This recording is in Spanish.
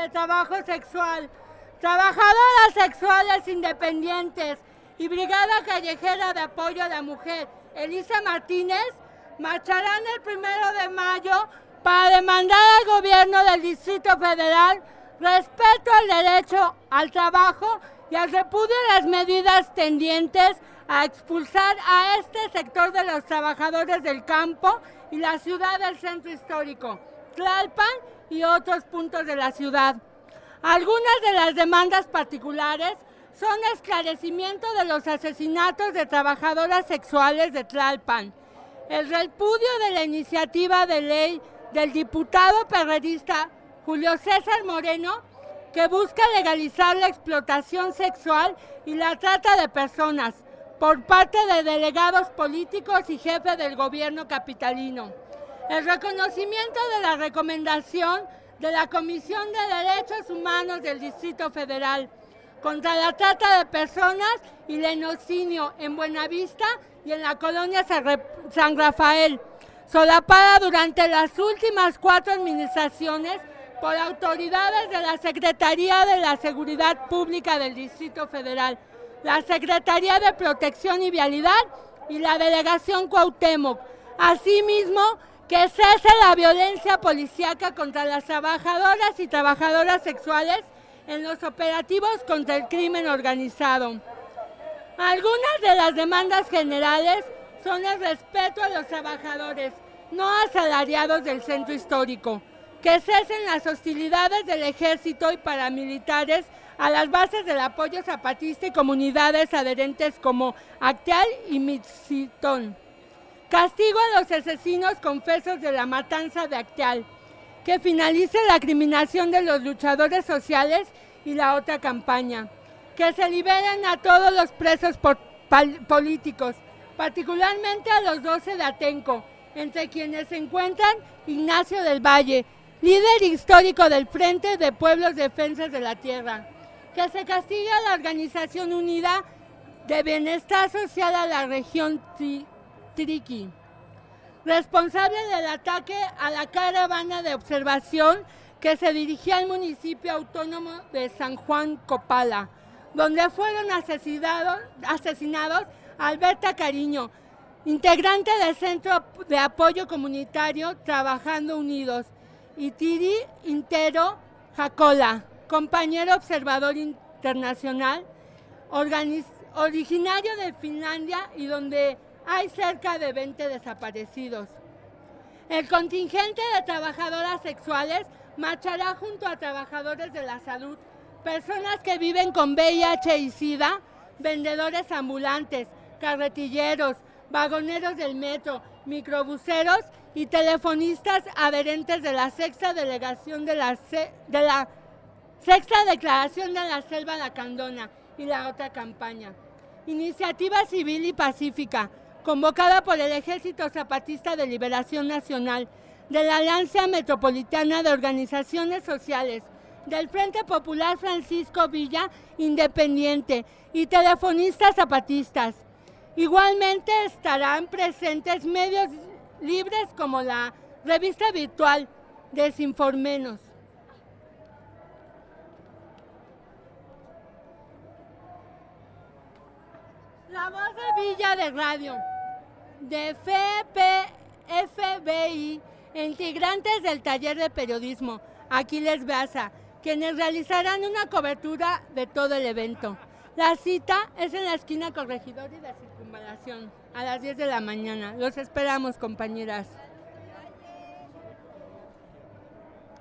de trabajo sexual, trabajadoras sexuales independientes y Brigada Callejera de Apoyo a la Mujer, Elisa Martínez, marcharán el 1 de mayo para demandar al gobierno del Distrito Federal respeto al derecho al trabajo y al repudio de las medidas tendientes a expulsar a este sector de los trabajadores del campo y la ciudad del centro histórico, Tlalpan y otros puntos de la ciudad. Algunas de las demandas particulares son esclarecimiento de los asesinatos de trabajadoras sexuales de Tlalpan, el repudio de la iniciativa de ley del diputado perredista Julio César Moreno, que busca legalizar la explotación sexual y la trata de personas por parte de delegados políticos y jefes del gobierno capitalino. El reconocimiento de la recomendación de la Comisión de Derechos Humanos del Distrito Federal contra la trata de personas y lenocinio en Buenavista y en la colonia San Rafael, solapada durante las últimas 4 administraciones por autoridades de la Secretaría de la Seguridad Pública del Distrito Federal, la Secretaría de Protección y Vialidad y la Delegación Cuauhtémoc. Asimismo, que cese la violencia policíaca contra las trabajadoras y trabajadoras sexuales en los operativos contra el crimen organizado. Algunas de las demandas generales son el respeto a los trabajadores no asalariados del centro histórico, que cesen las hostilidades del ejército y paramilitares a las bases del apoyo zapatista y comunidades adherentes como Acteal y Mixtitón. Castigo a los asesinos confesos de la matanza de Acteal, que finalice la criminación de los luchadores sociales y la otra campaña, que se liberen a todos los presos políticos, particularmente a los 12 de Atenco, entre quienes se encuentran Ignacio del Valle, líder histórico del Frente de Pueblos Defensas de la Tierra, que se castigue a la Organización Unida de Bienestar Social a la región Triqui, responsable del ataque a la caravana de observación que se dirigía al municipio autónomo de San Juan Copala, donde fueron asesinados Alberta Cariño, integrante del Centro de Apoyo Comunitario Trabajando Unidos, y Tiri Intero Jacola, compañero observador internacional, originario de Finlandia y donde hay cerca de 20 desaparecidos. El contingente de trabajadoras sexuales marchará junto a trabajadores de la salud, personas que viven con VIH y SIDA, vendedores ambulantes, carretilleros, vagoneros del metro, microbuseros y telefonistas adherentes de la sexta delegación de la sexta declaración de la Selva Lacandona y la otra campaña. Iniciativa civil y pacífica, convocada por el Ejército Zapatista de Liberación Nacional, de la Alianza Metropolitana de Organizaciones Sociales, del Frente Popular Francisco Villa Independiente y telefonistas zapatistas. Igualmente estarán presentes medios libres como la revista virtual Desinformenos. La voz de Villa de Radio, de FBI, integrantes del taller de periodismo Aquiles Beaza, quienes realizarán una cobertura de todo el evento. La cita es en la esquina Corregidor y de Circunvalación, a las 10 de la mañana. Los esperamos, compañeras.